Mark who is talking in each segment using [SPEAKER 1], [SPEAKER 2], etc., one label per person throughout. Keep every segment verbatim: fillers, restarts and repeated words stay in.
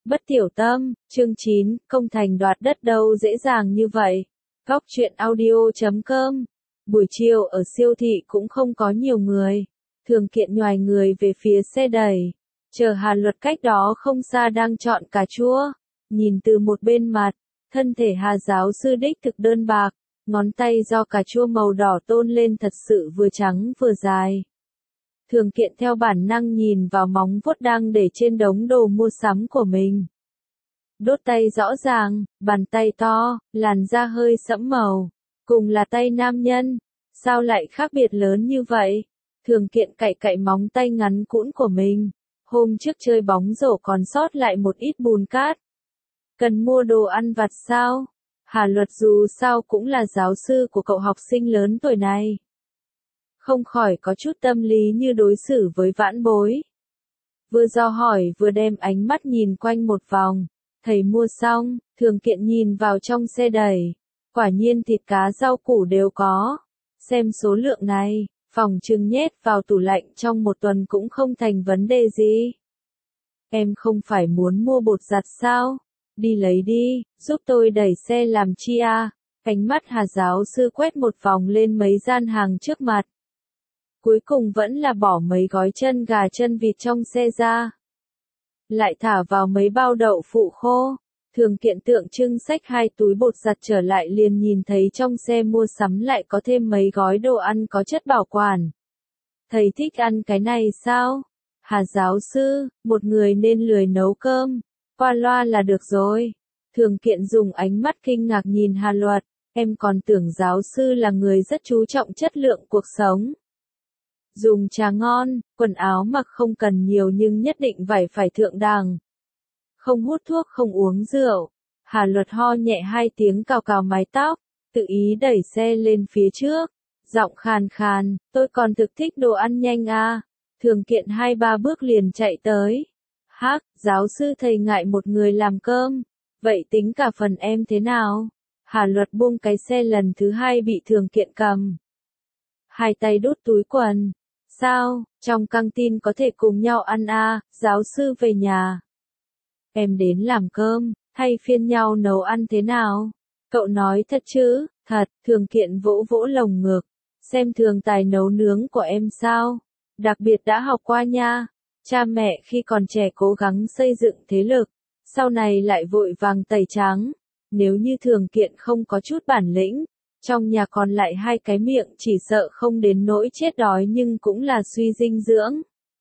[SPEAKER 1] Bất tiểu tâm, chương chín, công thành đoạt đất đâu dễ dàng như vậy. Góc truyện audio chấm com. Buổi chiều ở siêu thị cũng không có nhiều người. Thường Kiện nhoài người về phía xe đẩy. Chờ Hà Luật cách đó không xa đang chọn cà chua. Nhìn từ một bên mặt, thân thể Hà giáo sư đích thực đơn bạc. Ngón tay do cà chua màu đỏ tôn lên thật sự vừa trắng vừa dài. Thường Kiện theo bản năng nhìn vào móng vuốt đang để trên đống đồ mua sắm của mình. Đốt tay rõ ràng, bàn tay to, làn da hơi sẫm màu, cùng là tay nam nhân, sao lại khác biệt lớn như vậy? Thường Kiện cạy cạy móng tay ngắn cũn của mình, hôm trước chơi bóng rổ còn sót lại một ít bùn cát. Cần mua đồ ăn vặt sao? Hà Luật dù sao cũng là giáo sư của cậu học sinh lớn tuổi này. Không khỏi có chút tâm lý như đối xử với vãn bối. Vừa do hỏi vừa đem ánh mắt nhìn quanh một vòng. Thầy mua xong, Thường Kiện nhìn vào trong xe đẩy. Quả nhiên thịt cá rau củ đều có. Xem số lượng này, phòng trưng nhét vào tủ lạnh trong một tuần cũng không thành vấn đề gì. Em không phải muốn mua bột giặt sao? Đi lấy đi, giúp tôi đẩy xe làm chi à? Ánh mắt Hà giáo sư quét một vòng lên mấy gian hàng trước mặt. Cuối cùng vẫn là bỏ mấy gói chân gà chân vịt trong xe ra. Lại thả vào mấy bao đậu phụ khô. Thường Kiện tượng trưng xách hai túi bột giặt trở lại liền nhìn thấy trong xe mua sắm lại có thêm mấy gói đồ ăn có chất bảo quản. Thầy thích ăn cái này sao? Hà giáo sư, một người nên lười nấu cơm. Qua loa là được rồi. Thường Kiện dùng ánh mắt kinh ngạc nhìn Hà Luật. Em còn tưởng giáo sư là người rất chú trọng chất lượng cuộc sống. Dùng trà ngon, quần áo mặc không cần nhiều nhưng nhất định phải phải thượng đẳng. Không hút thuốc không uống rượu. Hà Luật ho nhẹ hai tiếng cào cào mái tóc, tự ý đẩy xe lên phía trước. Giọng khàn khàn, tôi còn thực thích đồ ăn nhanh à. Thường Kiện hai ba bước liền chạy tới. Hắc, giáo sư thầy ngại một người làm cơm. Vậy tính cả phần em thế nào? Hà Luật buông cái xe lần thứ hai bị Thường Kiện cầm. Hai tay đút túi quần. Sao, trong căng tin có thể cùng nhau ăn à, giáo sư về nhà. Em đến làm cơm, thay phiên nhau nấu ăn thế nào? Cậu nói thật chứ? Thật, Thường Kiện vỗ vỗ lồng ngực. Xem thường tài nấu nướng của em sao? Đặc biệt đã học qua nha. Cha mẹ khi còn trẻ cố gắng xây dựng thế lực, sau này lại vội vàng tẩy trắng. Nếu như Thường Kiện không có chút bản lĩnh, trong nhà còn lại hai cái miệng chỉ sợ không đến nỗi chết đói nhưng cũng là suy dinh dưỡng.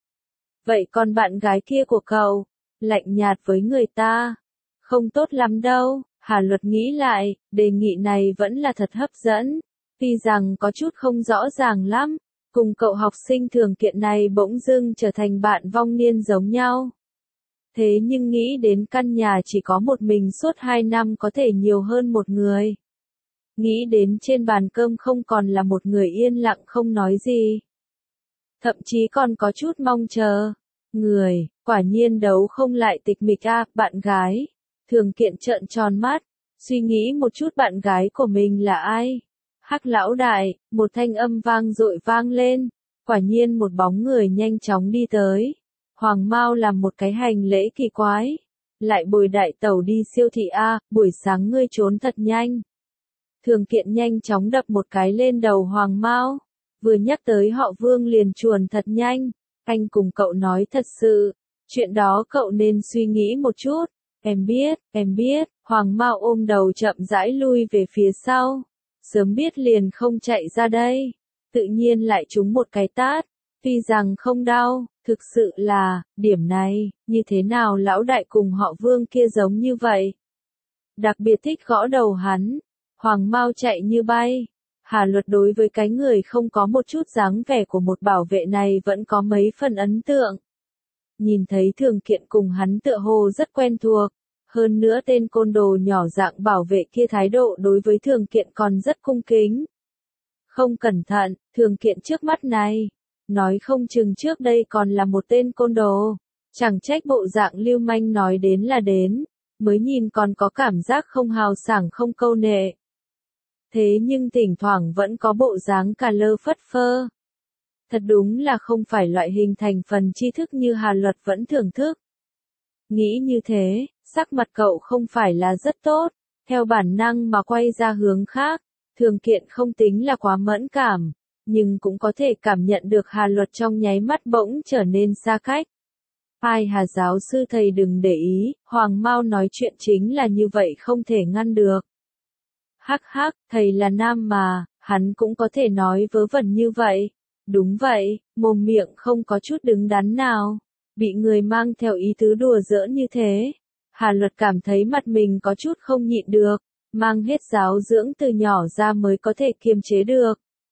[SPEAKER 1] Vậy còn bạn gái kia của cậu, lạnh nhạt với người ta, không tốt lắm đâu. Hà Luật nghĩ lại, đề nghị này vẫn là thật hấp dẫn, tuy rằng có chút không rõ ràng lắm, cùng cậu học sinh Thường Kiện này bỗng dưng trở thành bạn vong niên giống nhau. Thế nhưng nghĩ đến căn nhà chỉ có một mình suốt hai năm có thể nhiều hơn một người. Nghĩ đến trên bàn cơm không còn là một người yên lặng không nói gì. Thậm chí còn có chút mong chờ. Người, quả nhiên đấu không lại tịch mịch à, bạn gái. Thường Kiện trợn tròn mắt, suy nghĩ một chút bạn gái của mình là ai. Hắc lão đại, một thanh âm vang dội vang lên. Quả nhiên một bóng người nhanh chóng đi tới. Hoàng Mao làm một cái hành lễ kỳ quái. Lại bồi đại tẩu đi siêu thị a, buổi sáng ngươi trốn thật nhanh. Thường Kiện nhanh chóng đập một cái lên đầu Hoàng Mao. Vừa nhắc tới họ Vương liền chuồn thật nhanh. Anh cùng cậu nói thật sự. Chuyện đó cậu nên suy nghĩ một chút. Em biết, em biết. Hoàng Mao ôm đầu chậm rãi lui về phía sau. Sớm biết liền không chạy ra đây. Tự nhiên lại trúng một cái tát. Tuy rằng không đau, thực sự là, điểm này, như thế nào lão đại cùng họ Vương kia giống như vậy. Đặc biệt thích gõ đầu hắn. Hoàng Mao chạy như bay. Hà Luật đối với cái người không có một chút dáng vẻ của một bảo vệ này vẫn có mấy phần ấn tượng. Nhìn thấy Thường Kiện cùng hắn tựa hồ rất quen thuộc. Hơn nữa tên côn đồ nhỏ dạng bảo vệ kia thái độ đối với Thường Kiện còn rất cung kính. Không cẩn thận, Thường Kiện trước mắt này. Nói không chừng trước đây còn là một tên côn đồ. Chẳng trách bộ dạng lưu manh nói đến là đến. Mới nhìn còn có cảm giác không hào sảng không câu nệ. Thế nhưng thỉnh thoảng vẫn có bộ dáng cà lơ phất phơ. Thật đúng là không phải loại hình thành phần tri thức như Hà Luật vẫn thưởng thức. Nghĩ như thế, Sắc mặt cậu không phải là rất tốt, theo bản năng mà quay ra hướng khác. Thường Kiện không tính là quá mẫn cảm, nhưng cũng có thể cảm nhận được Hà Luật trong nháy mắt bỗng trở nên xa cách. Ai Hà giáo sư thầy đừng để ý, Hoàng Mao nói chuyện chính là như vậy không thể ngăn được. Hắc hắc, thầy là nam mà, hắn cũng có thể nói vớ vẩn như vậy. Đúng vậy, mồm miệng không có chút đứng đắn nào. Bị người mang theo ý tứ đùa giỡn như thế. Hà Luật cảm thấy mặt mình có chút không nhịn được, mang hết giáo dưỡng từ nhỏ ra mới có thể kiềm chế được.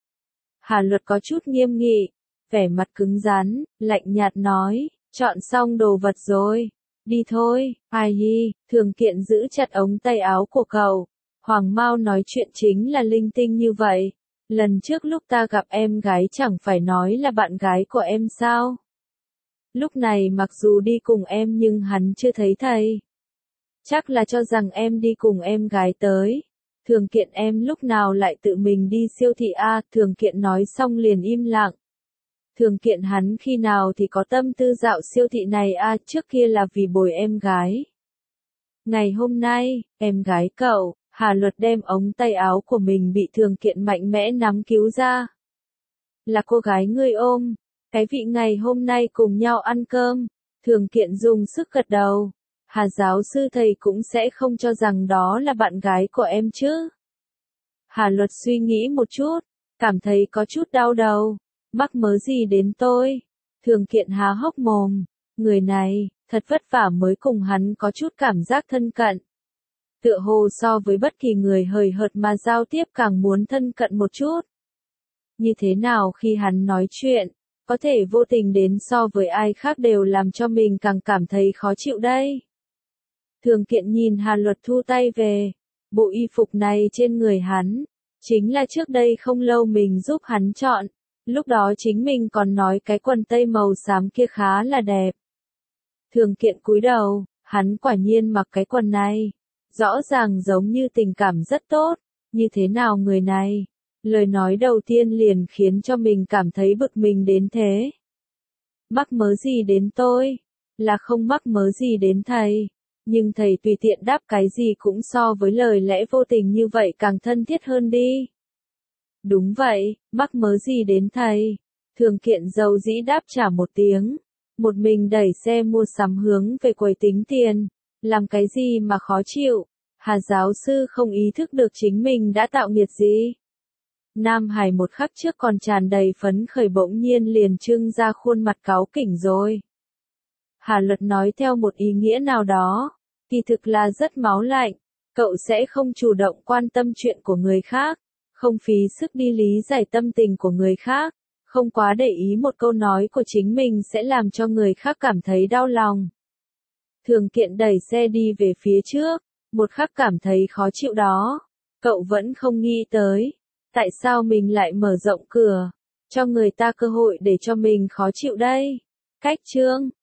[SPEAKER 1] Hà Luật có chút nghiêm nghị, vẻ mặt cứng rắn, lạnh nhạt nói, chọn xong đồ vật rồi, đi thôi. Ai hi, Thường Kiện giữ chặt ống tay áo của cậu. Hoàng Mao nói chuyện chính là linh tinh như vậy. Lần trước lúc ta gặp em gái chẳng phải nói là bạn gái của em sao? Lúc này mặc dù đi cùng em nhưng hắn chưa thấy thầy. Chắc là cho rằng em đi cùng em gái tới. Thường Kiện em lúc nào lại tự mình đi siêu thị a? Thường Kiện nói xong liền im lặng. Thường Kiện hắn khi nào thì có tâm tư dạo siêu thị này a? Trước kia là vì bồi em gái. Ngày hôm nay, em gái cậu, Hà Luật đem ống tay áo của mình bị Thường Kiện mạnh mẽ nắm cứu ra. Là cô gái ngươi ôm, cái vị ngày hôm nay cùng nhau ăn cơm. Thường Kiện dùng sức gật đầu. Hà giáo sư thầy cũng sẽ không cho rằng đó là bạn gái của em chứ. Hà Luật suy nghĩ một chút, cảm thấy có chút đau đầu. Mắc mớ gì đến tôi? Thường Kiện há hốc mồm. Người này, thật vất vả mới cùng hắn có chút cảm giác thân cận. Tựa hồ so với bất kỳ người hời hợt mà giao tiếp càng muốn thân cận một chút. Như thế nào khi hắn nói chuyện, có thể vô tình đến so với ai khác đều làm cho mình càng cảm thấy khó chịu đây. Thường Kiện nhìn Hà Luật thu tay về. Bộ y phục này trên người hắn, chính là trước đây không lâu mình giúp hắn chọn. Lúc đó chính mình còn nói cái quần tây màu xám kia khá là đẹp. Thường Kiện cúi đầu, hắn quả nhiên mặc cái quần này. Rõ ràng giống như tình cảm rất tốt. Như thế nào người này? Lời nói đầu tiên liền khiến cho mình cảm thấy bực mình đến thế. Mắc mớ gì đến tôi? Là không mắc mớ gì đến thầy. Nhưng thầy tùy tiện đáp cái gì cũng so với lời lẽ vô tình như vậy càng thân thiết hơn đi. Đúng vậy, mắc mớ gì đến thầy. Thường Kiện dầu dĩ đáp trả một tiếng. Một mình đẩy xe mua sắm hướng về quầy tính tiền. Làm cái gì mà khó chịu? Hà giáo sư không ý thức được chính mình đã tạo nghiệt gì. Nam Hải một khắc trước còn tràn đầy phấn khởi bỗng nhiên liền trưng ra khuôn mặt cáu kỉnh rồi. Hà Luật nói theo một ý nghĩa nào đó, kỳ thực là rất máu lạnh, cậu sẽ không chủ động quan tâm chuyện của người khác, không phí sức đi lý giải tâm tình của người khác, không quá để ý một câu nói của chính mình sẽ làm cho người khác cảm thấy đau lòng. Thường Kiện đẩy xe đi về phía trước, một khắc cảm thấy khó chịu đó, cậu vẫn không nghĩ tới, tại sao mình lại mở rộng cửa, cho người ta cơ hội để cho mình khó chịu đây. Cách chương